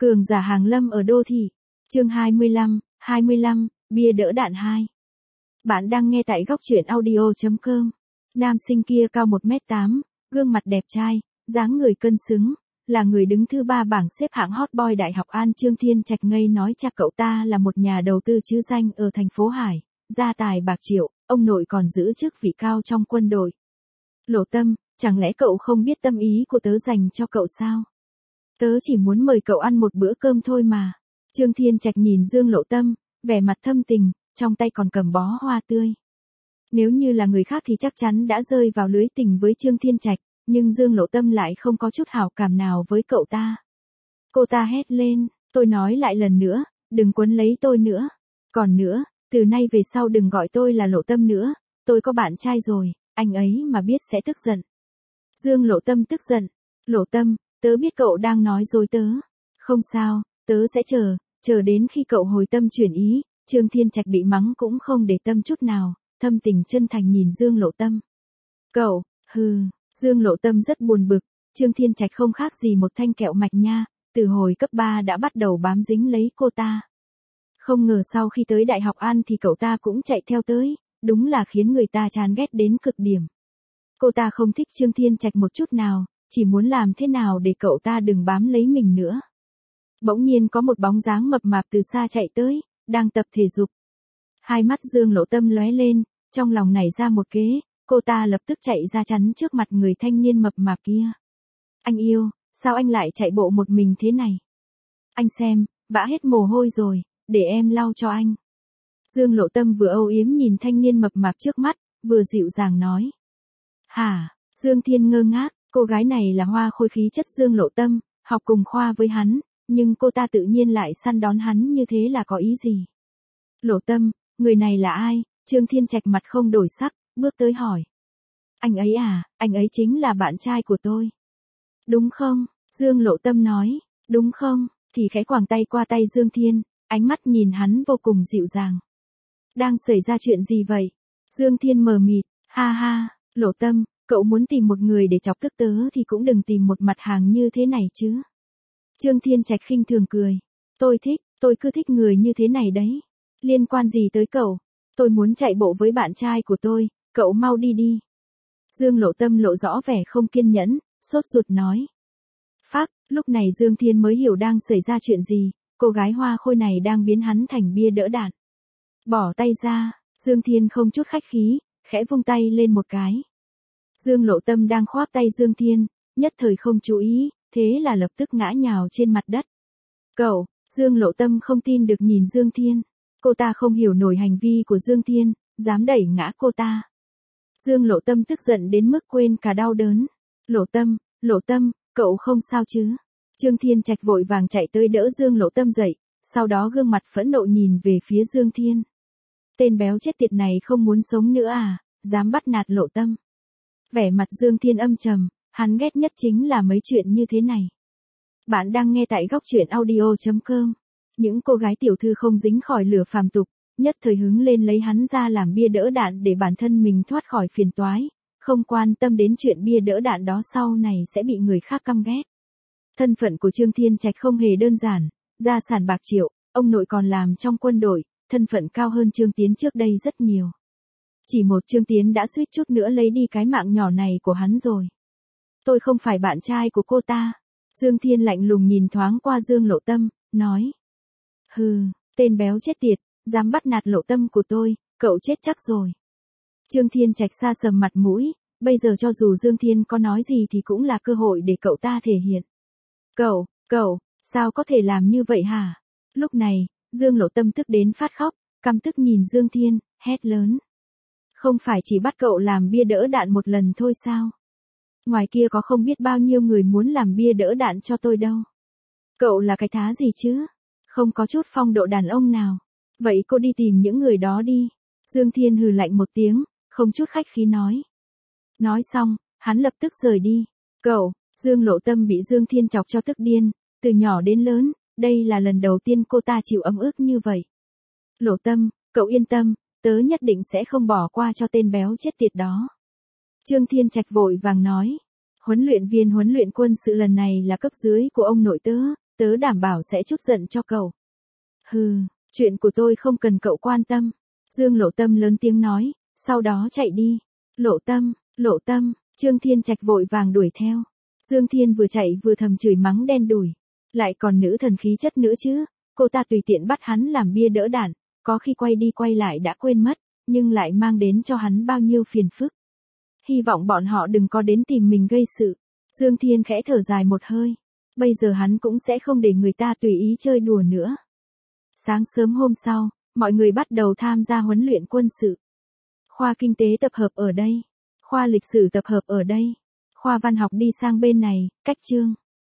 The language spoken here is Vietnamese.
Cường giả hàng lâm ở đô thị. Chương 25, bia đỡ đạn 2. Bạn đang nghe tại góc truyện audio.com. Nam sinh kia cao 1m8, gương mặt đẹp trai, dáng người cân xứng, là người đứng thứ 3 bảng xếp hạng hot boy Đại học An. Trương Thiên Trạch ngây nói cha cậu ta là một nhà đầu tư chứ danh ở thành phố Hải, gia tài bạc triệu, ông nội còn giữ chức vị cao trong quân đội. Lộ Tâm, chẳng lẽ cậu không biết tâm ý của tớ dành cho cậu sao? Tớ chỉ muốn mời cậu ăn một bữa cơm thôi mà. Trương Thiên Trạch nhìn Dương Lộ Tâm, vẻ mặt thâm tình, trong tay còn cầm bó hoa tươi. Nếu như là người khác thì chắc chắn đã rơi vào lưới tình với Trương Thiên Trạch, nhưng Dương Lộ Tâm lại không có chút hảo cảm nào với cậu ta. Cô ta hét lên, tôi nói lại lần nữa, đừng quấn lấy tôi nữa. Còn nữa, từ nay về sau đừng gọi tôi là Lộ Tâm nữa, tôi có bạn trai rồi, anh ấy mà biết sẽ tức giận. Dương Lộ Tâm tức giận, Lộ Tâm, tớ biết cậu đang nói dối tớ. Không sao, tớ sẽ chờ đến khi cậu hồi tâm chuyển ý. Trương Thiên Trạch bị mắng cũng không để tâm chút nào, thâm tình chân thành nhìn Dương Lộ Tâm. Cậu, Dương Lộ Tâm rất buồn bực, Trương Thiên Trạch không khác gì một thanh kẹo mạch nha, từ hồi cấp 3 đã bắt đầu bám dính lấy cô ta. Không ngờ sau khi tới Đại học An thì cậu ta cũng chạy theo tới, đúng là khiến người ta chán ghét đến cực điểm. Cô ta không thích Trương Thiên Trạch một chút nào, chỉ muốn làm thế nào để cậu ta đừng bám lấy mình nữa. Bỗng nhiên có một bóng dáng mập mạp từ xa chạy tới, đang tập thể dục. Hai mắt Dương Lộ Tâm lóe lên, trong lòng nảy ra một kế, cô ta lập tức chạy ra chắn trước mặt người thanh niên mập mạp kia. Anh yêu, sao anh lại chạy bộ một mình thế này? Anh xem, vã hết mồ hôi rồi, để em lau cho anh. Dương Lộ Tâm vừa âu yếm nhìn thanh niên mập mạp trước mắt, vừa dịu dàng nói. Hả? Dương Thiên ngơ ngác, cô gái này là hoa khôi khí chất Dương Lộ Tâm, học cùng khoa với hắn, nhưng cô ta tự nhiên lại săn đón hắn như thế là có ý gì? Lộ Tâm, người này là ai? Trương Thiên Trạch mặt không đổi sắc, bước tới hỏi. Anh ấy à, anh ấy chính là bạn trai của tôi. Đúng không? Dương Lộ Tâm nói, đúng không? Thì khẽ quàng tay qua tay Dương Thiên, ánh mắt nhìn hắn vô cùng dịu dàng. Đang xảy ra chuyện gì vậy? Dương Thiên mờ mịt, ha ha, Lộ Tâm, cậu muốn tìm một người để chọc tức tớ thì cũng đừng tìm một mặt hàng như thế này chứ. Trương Thiên Trạch khinh thường cười. Tôi cứ thích người như thế này đấy. Liên quan gì tới cậu? Tôi muốn chạy bộ với bạn trai của tôi, cậu mau đi đi. Dương Lộ Tâm lộ rõ vẻ không kiên nhẫn, sốt ruột nói. Phác, lúc này Dương Thiên mới hiểu đang xảy ra chuyện gì, cô gái hoa khôi này đang biến hắn thành bia đỡ đạn. Bỏ tay ra, Dương Thiên không chút khách khí, khẽ vung tay lên một cái. Dương Lộ Tâm đang khoác tay Dương Thiên, nhất thời không chú ý, thế là lập tức ngã nhào trên mặt đất. Cậu, Dương Lộ Tâm không tin được nhìn Dương Thiên. Cô ta không hiểu nổi hành vi của Dương Thiên, dám đẩy ngã cô ta. Dương Lộ Tâm tức giận đến mức quên cả đau đớn. Lộ Tâm, cậu không sao chứ? Trương Thiên Trạch vội vàng chạy tới đỡ Dương Lộ Tâm dậy, sau đó gương mặt phẫn nộ nhìn về phía Dương Thiên. Tên béo chết tiệt này không muốn sống nữa à, dám bắt nạt Lộ Tâm. Vẻ mặt Dương Thiên âm trầm, hắn ghét nhất chính là mấy chuyện như thế này. Bạn đang nghe tại góc truyện audio.com. Những cô gái tiểu thư không dính khỏi lửa phàm tục, nhất thời hứng lên lấy hắn ra làm bia đỡ đạn để bản thân mình thoát khỏi phiền toái, không quan tâm đến chuyện bia đỡ đạn đó sau này sẽ bị người khác căm ghét. Thân phận của Trương Thiên Trạch không hề đơn giản, gia sản bạc triệu, ông nội còn làm trong quân đội, thân phận cao hơn Trương Tiến trước đây rất nhiều. Chỉ một Trương Tiến đã suýt chút nữa lấy đi cái mạng nhỏ này của hắn rồi. Tôi không phải bạn trai của cô ta. Dương Thiên lạnh lùng nhìn thoáng qua Dương Lộ Tâm, nói. Tên béo chết tiệt, dám bắt nạt Lộ Tâm của tôi, cậu chết chắc rồi. Trương Thiên Trạch xa sầm mặt mũi, bây giờ cho dù Dương Thiên có nói gì thì cũng là cơ hội để cậu ta thể hiện. Cậu, sao có thể làm như vậy hả? Lúc này, Dương Lộ Tâm tức đến phát khóc, căm tức nhìn Dương Thiên, hét lớn. Không phải chỉ bắt cậu làm bia đỡ đạn một lần thôi sao? Ngoài kia có không biết bao nhiêu người muốn làm bia đỡ đạn cho tôi đâu. Cậu là cái thá gì chứ? Không có chút phong độ đàn ông nào. Vậy cô đi tìm những người đó đi. Dương Thiên hừ lạnh một tiếng, không chút khách khí nói. Nói xong, hắn lập tức rời đi. Cậu, Dương Lộ Tâm bị Dương Thiên chọc cho tức điên, từ nhỏ đến lớn, đây là lần đầu tiên cô ta chịu ấm ức như vậy. Lộ Tâm, cậu yên tâm, tớ nhất định sẽ không bỏ qua cho tên béo chết tiệt đó. Trương Thiên Trạch vội vàng nói. Huấn luyện viên huấn luyện quân sự lần này là cấp dưới của ông nội tớ, Tớ đảm bảo sẽ trút giận cho cậu. Hừ, chuyện của tôi không cần cậu quan tâm. Dương Lộ Tâm lớn tiếng nói, sau đó chạy đi. Lộ Tâm, Trương Thiên Trạch vội vàng đuổi theo. Dương Thiên vừa chạy vừa thầm chửi mắng đen đủi. Lại còn nữ thần khí chất nữa chứ, cô ta tùy tiện bắt hắn làm bia đỡ đạn, có khi quay đi quay lại đã quên mất, nhưng lại mang đến cho hắn bao nhiêu phiền phức. Hy vọng bọn họ đừng có đến tìm mình gây sự. Dương Thiên khẽ thở dài một hơi. Bây giờ hắn cũng sẽ không để người ta tùy ý chơi đùa nữa. Sáng sớm hôm sau, mọi người bắt đầu tham gia huấn luyện quân sự. Khoa kinh tế tập hợp ở đây. Khoa lịch sử tập hợp ở đây. Khoa văn học đi sang bên này, cách chương.